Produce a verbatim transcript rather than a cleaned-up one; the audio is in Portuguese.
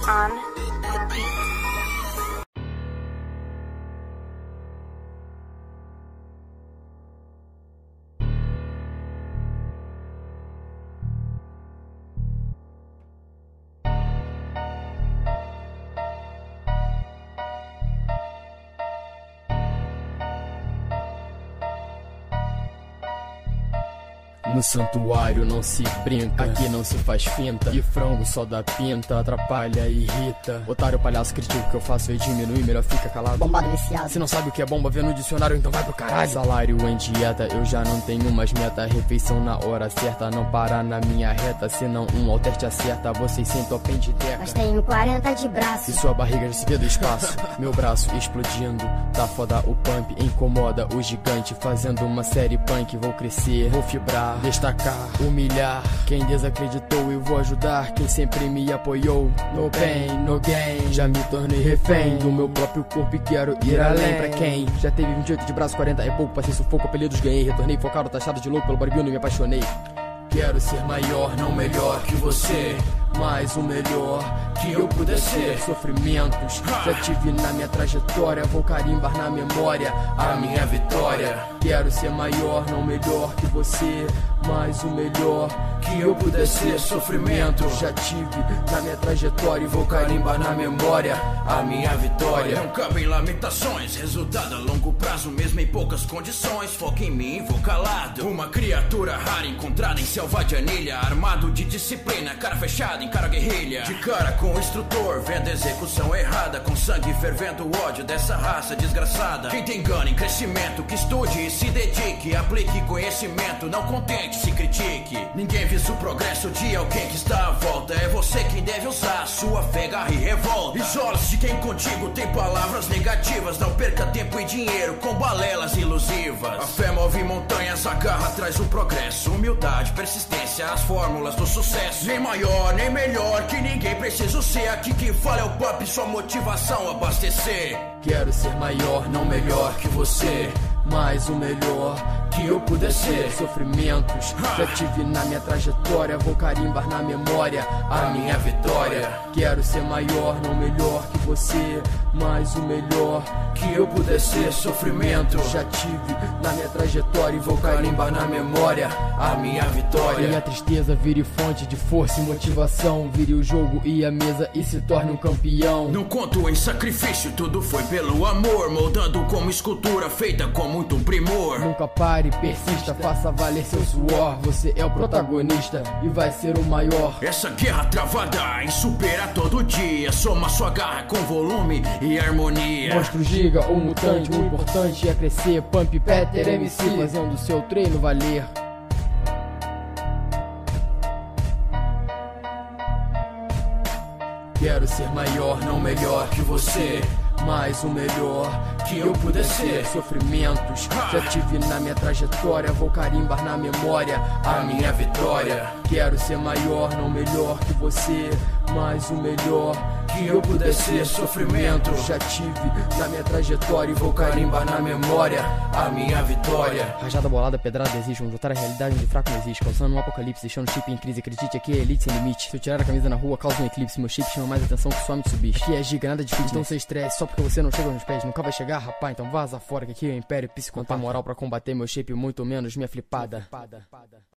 on the beat. No santuário não se brinca, aqui não se faz finta. E frango só dá pinta, atrapalha e irrita. Otário, palhaço, critica o que eu faço e diminui, melhor fica calado. Bombado viciado. Se não sabe o que é bomba, vê no dicionário, então vai pro caralho. Salário em dieta, eu já não tenho mais meta. Refeição na hora certa, não para na minha reta. Senão um alter te acerta, vocês sem topem de teca. Mas tenho quarenta de braço. E sua barriga já se vê do espaço. Meu braço explodindo, tá foda o pump. Incomoda o gigante, fazendo uma série punk. Vou crescer, vou fibrar, destacar, humilhar quem desacreditou, eu vou ajudar quem sempre me apoiou. No pain, no gain, já me tornei refém do meu próprio corpo e quero ir além. Pra quem já teve vinte e oito de braço, quarenta é pouco. Passei sufoco, apelidos ganhei, retornei focado, taxado de louco pelo barbudo e me apaixonei. Quero ser maior, não melhor que você, mas o melhor que eu puder ser. Sofrimentos já tive na minha trajetória, vou carimbar na memória a minha vitória. Quero ser maior, não melhor que você, mas o melhor que eu puder ser. Sofrimentos já tive na minha trajetória e vou carimbar na memória a minha vitória. Não cabem lamentações, resultado a longo prazo, mesmo em poucas condições. Foca em mim, vou calado. Uma criatura rara encontrada em selva de anilha, armado de disciplina, cara fechada, encara a guerrilha. De cara com o instrutor, vendo a execução errada, com sangue fervendo o ódio dessa raça desgraçada. Quem tem gana em crescimento, que estude e se dedique, aplique conhecimento, não contente, se critique. Ninguém visa o progresso de alguém que está à volta, é você quem deve usar a sua fé, garra e revolta. Isola-se de quem contigo tem palavras negativas, não perca tempo e dinheiro com balelas ilusivas. A fé move montanhas, a garra traz o progresso, humildade, persistência, as fórmulas do sucesso. Nem maior, nem melhor que ninguém, preciso ser. Aqui quem fala é o pop, sua motivação abastecer. Quero ser maior, não melhor que você, mas o melhor que eu puder ser. Sofrimentos já tive na minha trajetória, vou carimbar na memória a minha vitória. Quero ser maior, não melhor que você, mas o melhor que eu puder ser. Sofrimentos já tive na minha trajetória e vou carimbar na memória a minha vitória. Minha tristeza vire fonte de força e motivação, vire o jogo e a mesa e se torne um campeão. Não conto em sacrifício, tudo foi pelo amor, moldando como escultura feita com muito primor. Nunca pare, persista, faça valer seu suor. Você é o protagonista e vai ser o maior. Essa guerra travada em supera todo dia, soma sua garra com volume e harmonia. Monstro, giga ou mutante, o importante é crescer. Pump, Peter, M C, fazendo seu treino valer. Quero ser maior, não melhor que você, mas o melhor que eu puder ser. Sofrimentos já tive na minha trajetória, vou carimbar na memória a minha vitória. Quero ser maior, não melhor que você, mas o melhor que eu puder ser. Sofrimentos já tive na minha trajetória e vou carimbar na memória a minha vitória. Rajada, bolada, pedrada existe, vamos voltar à realidade onde fraco não existe, causando um apocalipse, deixando o chip em crise. Acredite, aqui é elite sem limite. Se eu tirar a camisa na rua, causa um eclipse. Meu chip chama mais atenção que sua Mitsubishi. Aqui é giga, nada de fitness, então sem estresse, só porque você não chega nos pés, nunca vai chegar, rapá. Então vaza fora que aqui é o império psicopata. Não tem moral pra combater meu shape, muito menos minha flipada.